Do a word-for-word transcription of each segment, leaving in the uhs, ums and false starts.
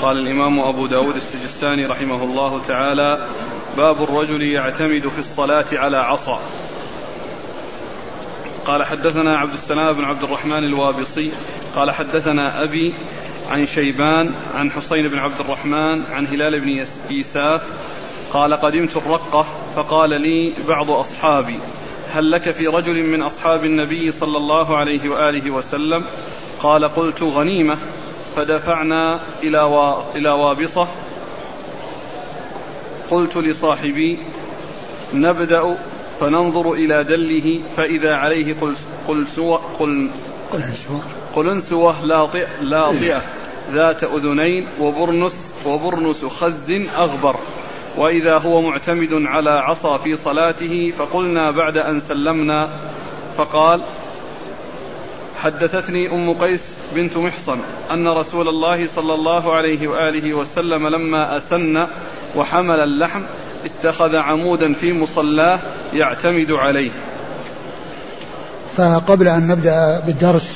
قال الإمام أبو داود السجستاني رحمه الله تعالى: باب الرجل يعتمد في الصلاة على عصا. قال حدثنا عبد السلام بن عبد الرحمن الوابصي قال حدثنا أبي عن شيبان عن حسين بن عبد الرحمن عن هلال بن إيساف قال: قدمت الرقة فقال لي بعض أصحابي: هل لك في رجل من أصحاب النبي صلى الله عليه وآله وسلم؟ قال: قلت: غنيمة. فدفعنا إلى وابصة. قلت لصاحبي: نبدأ فننظر إلى دله فإذا عليه قلنسوة قل قلنسوة لاطئة ذات أذنين وبرنس, وبرنس خز أغبر، وإذا هو معتمد على عصا في صلاته. فقلنا بعد أن سلمنا، فقال: حدثتني أم قيس بنت محصن أن رسول الله صلى الله عليه وآله وسلم لما أسن وحمل اللحم اتخذ عمودا في مصلاه يعتمد عليه. فقبل أن نبدأ بالدرس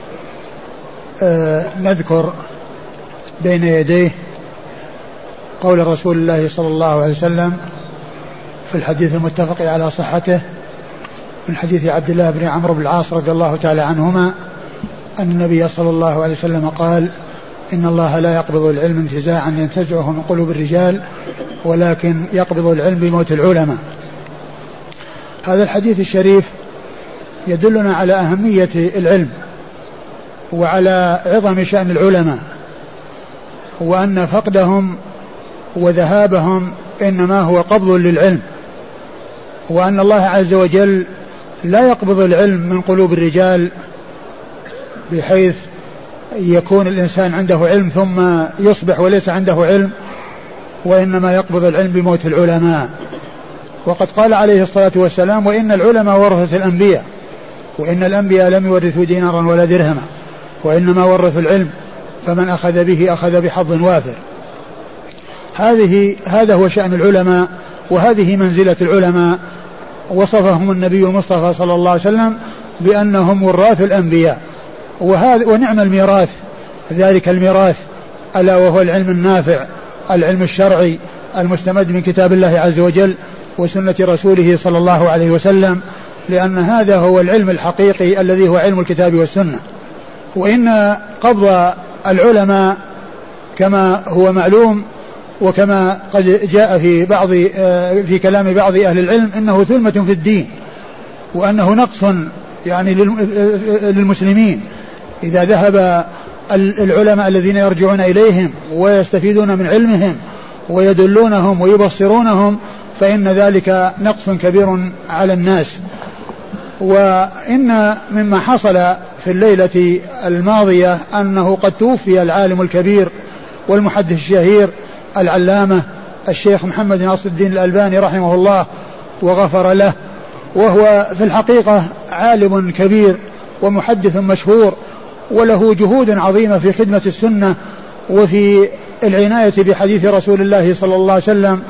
آه نذكر بين يديه قول رسول الله صلى الله عليه وسلم في الحديث المتفق على صحته من حديث عبد الله بن عمرو بن العاص رضي الله تعالى عنهما أن النبي صلى الله عليه وسلم قال: إن الله لا يقبض العلم انتزاعا ينتزعه من قلوب الرجال، ولكن يقبض العلم بموت العلماء. هذا الحديث الشريف يدلنا على أهمية العلم وعلى عظم شأن العلماء، وأن فقدهم وذهابهم إنما هو قبض للعلم، وأن الله عز وجل لا يقبض العلم من قلوب الرجال بحيث يكون الإنسان عنده علم ثم يصبح وليس عنده علم، وإنما يقبض العلم بموت العلماء. وقد قال عليه الصلاة والسلام: وإن العلماء ورثة الأنبياء، وإن الأنبياء لم يورثوا دينارا ولا درهما، وإنما ورثوا العلم، فمن أخذ به أخذ بحظ وافر. هذه هذا هو شأن العلماء، وهذه منزلة العلماء. وصفهم النبي المصطفى صلى الله عليه وسلم بأنهم وراث الأنبياء، وهذا ونعم الميراث ذلك الميراث، ألا وهو العلم النافع، العلم الشرعي المستمد من كتاب الله عز وجل وسنة رسوله صلى الله عليه وسلم، لأن هذا هو العلم الحقيقي الذي هو علم الكتاب والسنة. وإن قبض العلماء كما هو معلوم وكما قد جاء في بعض في كلام بعض أهل العلم إنه ثلمة في الدين، وأنه نقص يعني للمسلمين إذا ذهب العلماء الذين يرجعون إليهم ويستفيدون من علمهم ويدلونهم ويبصرونهم، فإن ذلك نقص كبير على الناس. وإن مما حصل في الليلة الماضية أنه قد توفي العالم الكبير والمحدث الشهير العلامة الشيخ محمد ناصر الدين الألباني رحمه الله وغفر له، وهو في الحقيقة عالم كبير ومحدث مشهور، وله جهود عظيمة في خدمة السنة وفي العناية بحديث رسول الله صلى الله عليه وسلم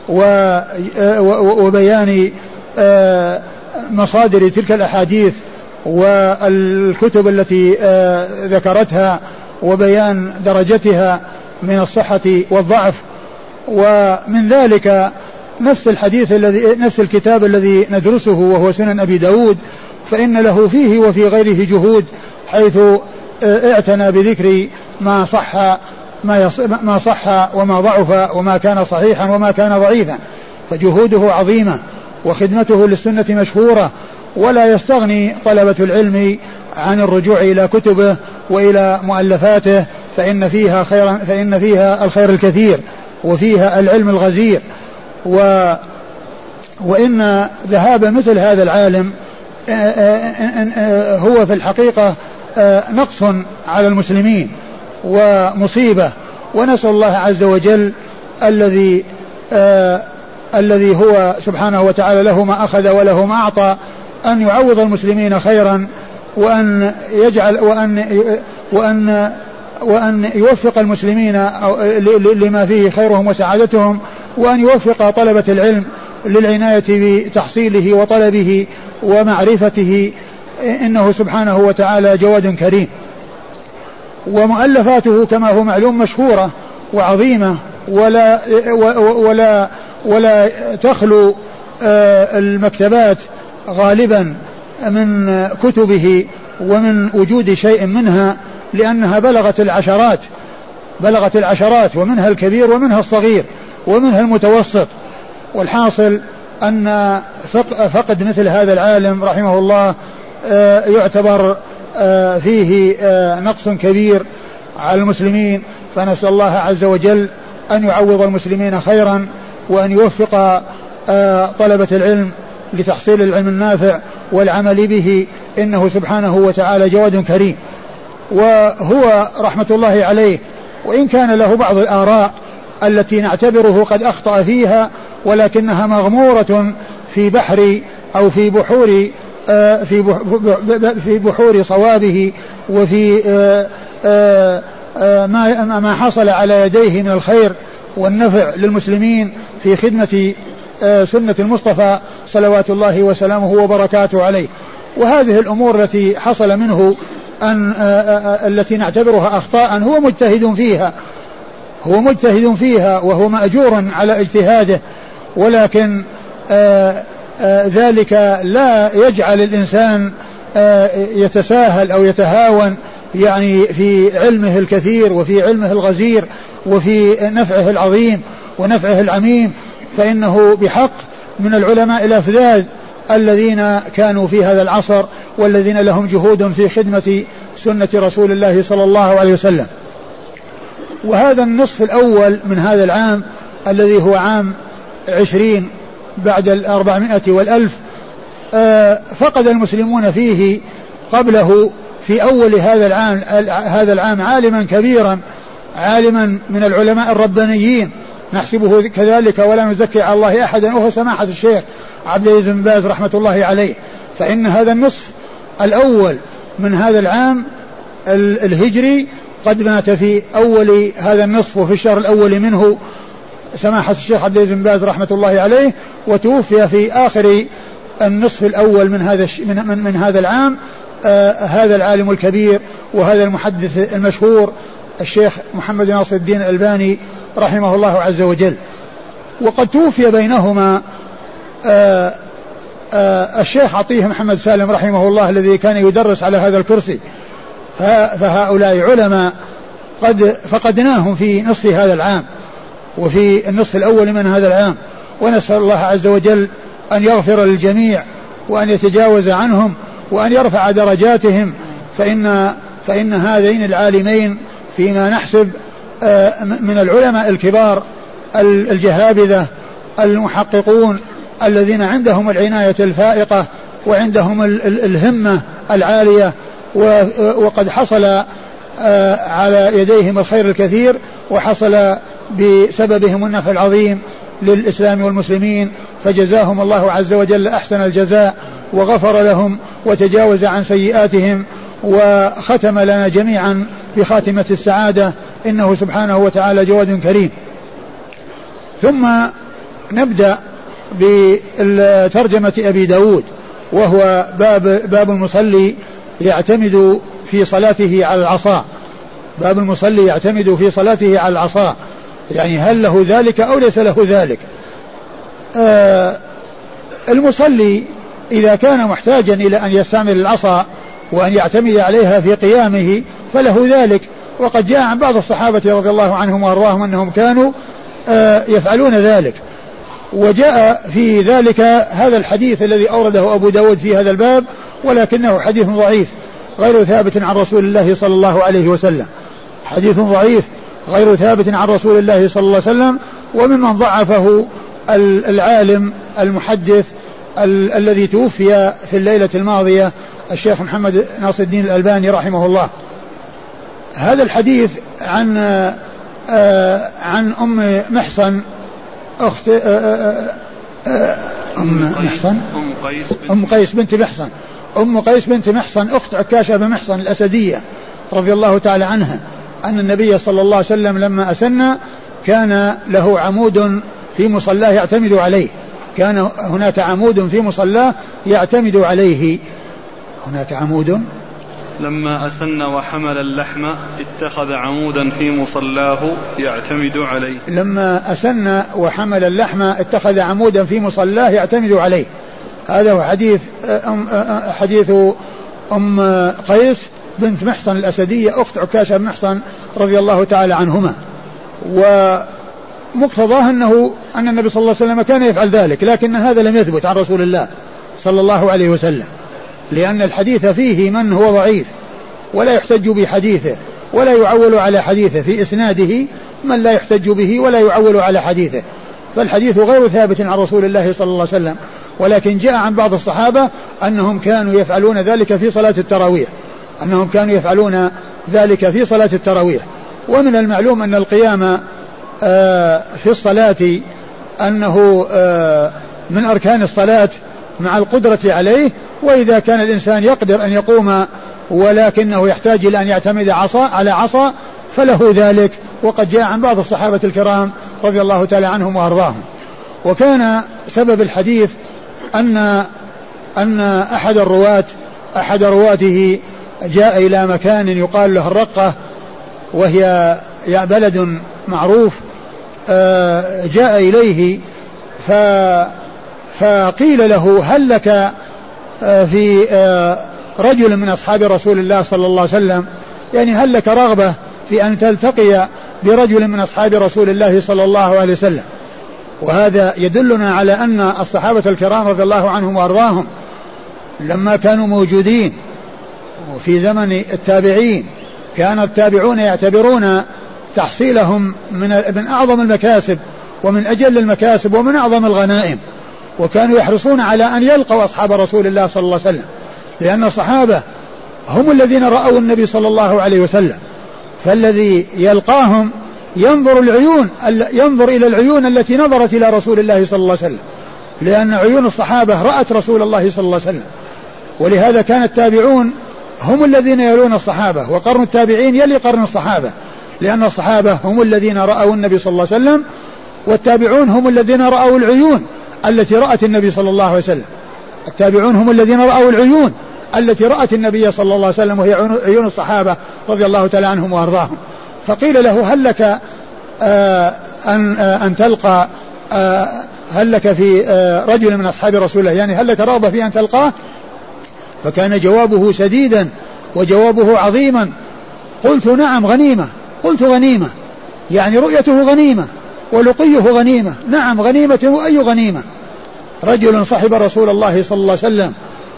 وبيان مصادر تلك الأحاديث والكتب التي ذكرتها وبيان درجتها من الصحة والضعف. ومن ذلك نفس الحديث الذي نفس الكتاب الذي ندرسه وهو سنن أبي داود، فإن له فيه وفي غيره جهود، حيث اعتنى بذكر ما صح ما صح وما ضعف وما كان صحيحا وما كان ضعيفا، فجهوده عظيمة وخدمته للسنة مشهورة، ولا يستغني طلبة العلم عن الرجوع إلى كتبه وإلى مؤلفاته، فإن فيها خيرا فإن فيها الخير الكثير وفيها العلم الغزير. و وإن ذهاب مثل هذا العالم هو في الحقيقة نقص على المسلمين ومصيبة، ونسأل الله عز وجل الذي الذي هو سبحانه وتعالى له ما أخذ وله ما أعطى أن يعوض المسلمين خيرا، وأن يجعل وأن وأن وأن يوفق المسلمين لما فيه خيرهم وسعادتهم، وأن يوفق طلبة العلم للعناية بتحصيله وطلبه ومعرفته، إنه سبحانه وتعالى جواد كريم. ومؤلفاته كما هو معلوم مشهورة، وعظيمة ولا ولا ولا تخلو المكتبات غالبا من كتبه ومن وجود شيء منها، لأنها بلغت العشرات بلغت العشرات ومنها الكبير ومنها الصغير ومنها المتوسط. والحاصل أن فقد مثل هذا العالم رحمه الله يعتبر فيه نقص كبير على المسلمين، فنسأل الله عز وجل أن يعوض المسلمين خيرا وأن يوفق طلبة العلم لتحصيل العلم النافع والعمل به، إنه سبحانه وتعالى جواد كريم. وهو رحمة الله عليه وإن كان له بعض الآراء التي نعتبره قد أخطأ فيها، ولكنها مغمورة في بحر أو في بحور في في بحور صوابه وفي ما ما حصل على يديه من الخير والنفع للمسلمين في خدمة سنة المصطفى صلوات الله وسلامه وبركاته عليه. وهذه الأمور التي حصل منه أن التي نعتبرها أخطاء هو مجتهد فيها هو مجتهد فيها وهو مأجور على اجتهاده، ولكن آآ آآ ذلك لا يجعل الإنسان يتساهل أو يتهاون يعني في علمه الكثير وفي علمه الغزير وفي نفعه العظيم ونفعه العميم، فإنه بحق من العلماء الأفذاذ الذين كانوا في هذا العصر والذين لهم جهود في خدمة سنة رسول الله صلى الله عليه وسلم. وهذا النصف الأول من هذا العام الذي هو عام عشرين بعد الأربعمائة والألف فقد المسلمون فيه قبله في أول هذا العام هذا العام عالما كبيرا، عالما من العلماء الربانيين نحسبه كذلك ولا نزكي على الله أحدا، وهو سماحة الشيخ عبد العزيز بن باز رحمة الله عليه. فإن هذا النصف الأول من هذا العام الهجري قد مات في أول هذا النصف وفي الشهر الأول منه سماحة الشيخ عبد العزيز بن باز رحمة الله عليه، وتوفي في آخر النصف الأول من هذا من, من, من هذا العام آه هذا العالم الكبير وهذا المحدث المشهور الشيخ محمد ناصر الدين الألباني رحمه الله عز وجل. وقد توفي بينهما آه آه الشيخ عطيه محمد سالم رحمه الله الذي كان يدرس على هذا الكرسي، فهؤلاء علماء قد فقدناهم في نصف هذا العام وفي النصف الأول من هذا العام، ونسأل الله عز وجل أن يغفر للجميع وأن يتجاوز عنهم وأن يرفع درجاتهم، فإن, فإن هذين العالمين فيما نحسب من العلماء الكبار الجهابذة المحققون الذين عندهم العناية الفائقة وعندهم الهمة العالية، وقد حصل على يديهم الخير الكثير وحصل بسببهم النفع العظيم للإسلام والمسلمين، فجزاهم الله عز وجل أحسن الجزاء وغفر لهم وتجاوز عن سيئاتهم وختم لنا جميعا بخاتمة السعادة، إنه سبحانه وتعالى جواد كريم. ثم نبدأ بترجمة أبي داود، وهو باب, باب المصلي يعتمد في صلاته على العصا. باب المصلي يعتمد في صلاته على العصا، يعني هل له ذلك أو ليس له ذلك. آه المصلي إذا كان محتاجا إلى أن يستعمل العصا وأن يعتمد عليها في قيامه فله ذلك، وقد جاء عن بعض الصحابة رضي الله عنهم وأرضاهم أنهم كانوا آه يفعلون ذلك. وجاء في ذلك هذا الحديث الذي أورده أبو داود في هذا الباب، ولكنه حديث ضعيف غير ثابت عن رسول الله صلى الله عليه وسلم، حديث ضعيف غير ثابت عن رسول الله صلى الله عليه وسلم. وممن ضعفه العالم المحدث ال- الذي توفي في الليلة الماضية الشيخ محمد ناصر الدين الألباني رحمه الله. هذا الحديث عن آه عن أم محصن أخت آه آه آه أم محصن أم قيس بنت, أم قيس بنت محصن أم قيس بنت محصن أخت عكاشة بن محصن الأسدية رضي الله تعالى عنها، أن النبي صلى الله عليه وسلم لما أسن كان له عمود في مصلاه يعتمد عليه، كان هناك عمود في مصلاه يعتمد عليه. هناك عمود لما أسن وحمل اللحم اتخذ عمودا في مصلاه يعتمد عليه. لما أسن وحمل اللحم اتخذ عمودا في مصلاه يعتمد عليه. هذا هو حديث أم حديث أم قيس بنت محصن الأسدية أخت عكاشة بن محصن رضي الله تعالى عنهما. ومقتضاه أنه أن النبي صلى الله عليه وسلم كان يفعل ذلك، لكن هذا لم يثبت عن رسول الله صلى الله عليه وسلم، لأن الحديث فيه من هو ضعيف ولا يحتج بحديثه ولا يعول على حديثه، في إسناده من لا يحتج به ولا يعول على حديثه، فالحديث غير ثابت عن رسول الله صلى الله عليه وسلم. ولكن جاء عن بعض الصحابة أنهم كانوا يفعلون ذلك في صلاة التراويح أنهم كانوا يفعلون ذلك في صلاة التراويح. ومن المعلوم أن القيام في الصلاة أنه من أركان الصلاة مع القدرة عليه، وإذا كان الإنسان يقدر أن يقوم ولكنه يحتاج إلى أن يعتمد عصا على عصا فله ذلك، وقد جاء عن بعض الصحابة الكرام رضي الله تعالى عنهم وأرضاهم. وكان سبب الحديث أن أن أحد الرواة أحد رواته جاء إلى مكان يقال له الرقة، وهي بلد معروف، جاء إليه فقيل له هل لك في رجل من أصحاب رسول الله صلى الله عليه وسلم، يعني هل لك رغبة في أن تلتقي برجل من أصحاب رسول الله صلى الله عليه وسلم. وهذا يدلنا على أن الصحابة الكرام رضي الله عنهم وأرضاهم لما كانوا موجودين وفي زمن التابعين كان التابعون يعتبرون تحصيلهم من من أعظم المكاسب ومن أجل المكاسب ومن أعظم الغنائم، وكانوا يحرصون على أن يلقوا أصحاب رسول الله صلى الله عليه وسلم، لأن الصحابة هم الذين رأوا النبي صلى الله عليه وسلم، فالذي يلقاهم ينظر العيون ينظر إلى العيون التي نظرت إلى رسول الله صلى الله عليه وسلم، لأن عيون الصحابة رأت رسول الله صلى الله عليه وسلم. ولهذا كان التابعون هم الذين يلون الصحابة، وقرن التابعين يلي قرن الصحابة، لأن الصحابة هم الذين رأوا النبي صلى الله عليه وسلم، والتابعون هم الذين رأوا العيون التي رأت النبي صلى الله عليه وسلم. التابعون هم الذين رأوا العيون التي رأت النبي صلى الله عليه وسلم، وهي عيون الصحابة رضي الله تعالى عنهم وأرضاهم. فقيل له هل لك آه أن, آه أن تلقى آه هل لك في آه رجل من أصحاب رسول الله، يعني هل لك رغبة في أن تلقاه؟ فكان جوابه سديدا وجوابه عظيما، قلت نعم غنيمة، قلت غنيمة يعني رؤيته غنيمة ولقيه غنيمة، نعم غنيمة وأي غنيمة، رجل صحب رسول الله صلى الله عليه وسلم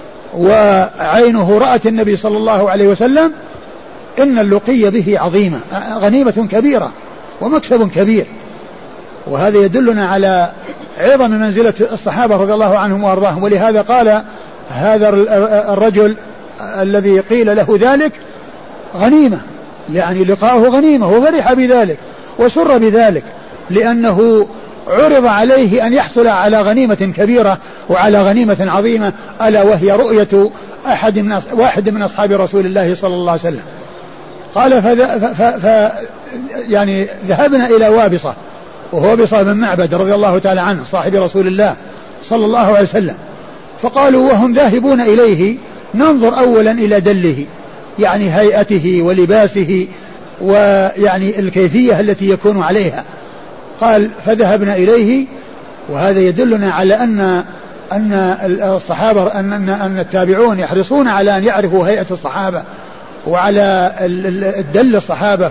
وعينه رأت النبي صلى الله عليه وسلم، إن اللقي به عظيمة، غنيمة كبيرة ومكسب كبير. وهذا يدلنا على عظم منزلة الصحابة رضي الله عنهم وأرضاهم. ولهذا قال هذا الرجل الذي قيل له ذلك غنيمة، يعني لقاؤه غنيمة، وفرح بذلك وسر بذلك، لأنه عرض عليه أن يحصل على غنيمة كبيرة وعلى غنيمة عظيمة، ألا وهي رؤية أحد من واحد من أصحاب رسول الله صلى الله عليه وسلم. قال ف... ف... ف... يعني ذهبنا إلى وابصة، وهو وابصة بن معبد رضي الله تعالى عنه صاحب رسول الله صلى الله عليه وسلم، فقالوا وهم ذاهبون إليه ننظر أولا إلى دله، يعني هيئته ولباسه ويعني الكيفية التي يكون عليها. قال فذهبنا إليه، وهذا يدلنا على أن أن الصحابة أن أن التابعون يحرصون على أن يعرفوا هيئة الصحابة وعلى الدل الصحابة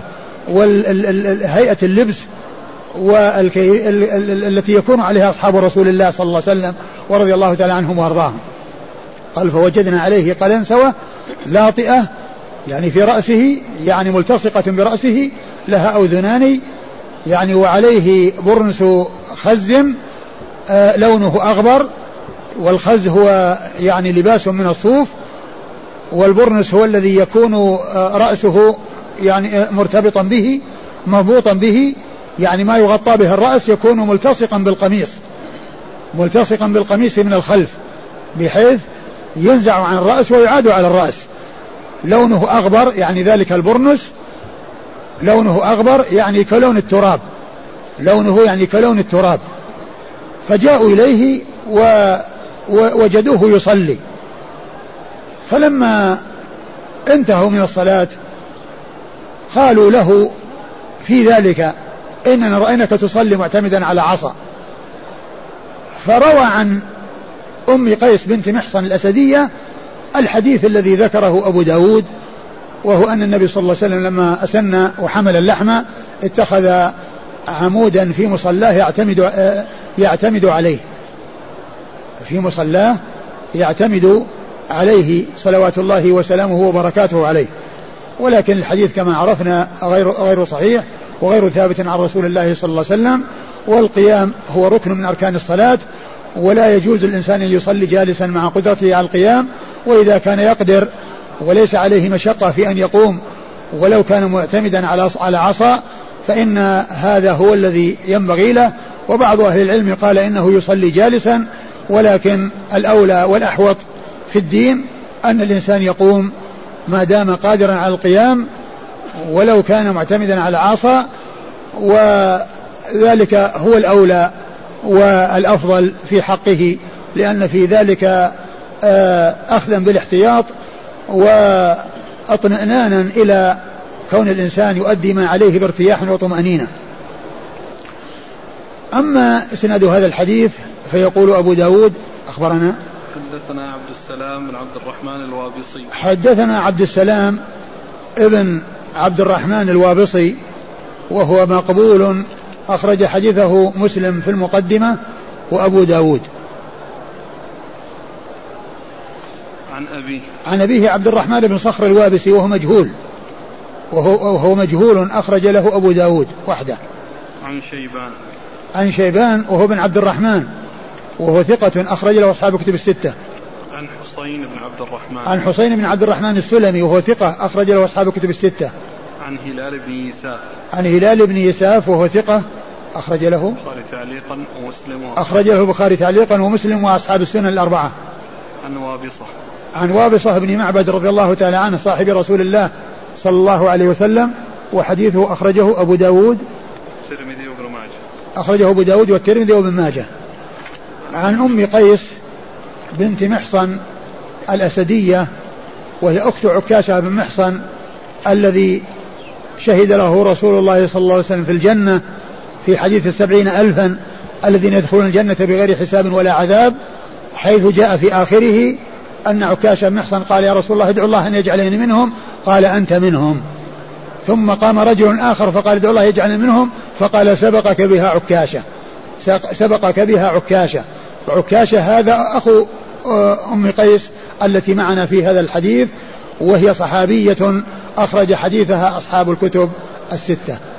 وهيئة اللبس والتي يكون عليها أصحاب رسول الله صلى الله عليه وسلم ورضي الله تعالى عنهم وأرضاهم. قال فوجدنا عليه قلنسوة لاطئة، يعني في رأسه، يعني ملتصقة برأسه، لها أذنان، يعني وعليه برنس خز آه لونه أغبر، والخز هو يعني لباس من الصوف، والبرنس هو الذي يكون آه رأسه يعني آه مرتبطا به مربوطا به، يعني ما يغطى به الرأس يكون ملتصقا بالقميص ملتصقا بالقميص من الخلف، بحيث ينزع عن الرأس ويعاد على الرأس. لونه أغبر، يعني ذلك البرنس لونه أغبر يعني كلون التراب، لونه يعني كلون التراب. فجاءوا إليه ووجدوه يصلي، فلما انتهوا من الصلاة قالوا له في ذلك إننا رأيناك تصلي معتمدا على عصا. فروى عن أم قيس بنت محصن الأسدية الحديث الذي ذكره أبو داود، وهو أن النبي صلى الله عليه وسلم لما أسن وحمل اللحم اتخذ عمودا في مصلاه يعتمد, يعتمد عليه في مصلاه يعتمد عليه صلوات الله وسلامه وبركاته عليه. ولكن الحديث كما عرفنا غير, غير صحيح وغير ثابت عن رسول الله صلى الله عليه وسلم. والقيام هو ركن من أركان الصلاة، ولا يجوز الإنسان أن يصلي جالسا مع قدرته على القيام، وإذا كان يقدر وليس عليه مشقة في أن يقوم ولو كان معتمدا على عصا فإن هذا هو الذي ينبغي له. وبعض أهل العلم قال إنه يصلي جالسا، ولكن الأولى والأحوط في الدين أن الإنسان يقوم ما دام قادرا على القيام ولو كان معتمدا على عصا، وذلك هو الأولى والأفضل في حقه، لأن في ذلك أخذا بالاحتياط واطمئنانا إلى كون الإنسان يؤدي ما عليه بارتياح وطمأنينة. أما إسناد هذا الحديث فيقول أبو داود أخبرنا حدثنا عبد السلام بن عبد الرحمن الوابصي حدثنا عبد السلام ابن عبد الرحمن الوابصي وهو مقبول أخرج حديثه مسلم في المقدمة وأبو داود. عن أبيه عن أبيه عبد الرحمن بن صخر الوابسي وهو مجهول وهو, وهو مجهول أخرج له أبو داود وحده. عن شيبان عن شيبان وهو بن عبد الرحمن وهو ثقة أخرج له أصحاب كتب الستة. عن حسين بن عبد الرحمن عن حسين بن عبد الرحمن السلمي وهو ثقة أخرج له أصحاب كتب الستة. عن هلال بن يساف عن هلال بن يساف وهو ثقة أخرج له البخاري تعليقا ومسلم أخرج له البخاري تعليقا ومسلم وأصحاب السنن الأربعة. عن وابصة عن وابصة بن معبد رضي الله تعالى عنه صاحب رسول الله صلى الله عليه وسلم، وحديثه أخرجه أبو داود الترمذي وابن ماجه أخرجه أبو داود والترمذي وابن ماجه. عن أم قيس بنت محصن الأسدية وهي أخت عكاشة بن محصن الذي شهد له رسول الله صلى الله عليه وسلم في الجنة في حديث السبعين ألفا الذين يدخلون الجنة بغير حساب ولا عذاب، حيث جاء في آخره أن عكاشة بن محصن قال يا رسول الله ادعو الله أن يجعلني منهم، قال أنت منهم. ثم قام رجل آخر فقال ادعو الله يجعلني منهم، فقال سبقك بها عكاشة سبقك بها عكاشة. وعكاشة هذا أخو أم قيس التي معنا في هذا الحديث، وهي صحابية أخرج حديثها أصحاب الكتب الستة.